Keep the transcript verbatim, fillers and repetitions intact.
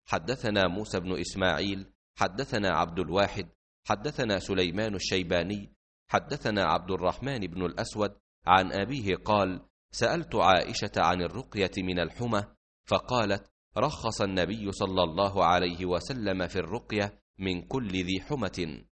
حدثنا موسى بن إسماعيل حدثنا عبد الواحد حدثنا سليمان الشيباني حدثنا عبد الرحمن بن الأسود عن أبيه قال: سألت عائشة عن الرقية من الحمى، فقالت: رخص النبي صلى الله عليه وسلم في الرقية من كل ذي حمة.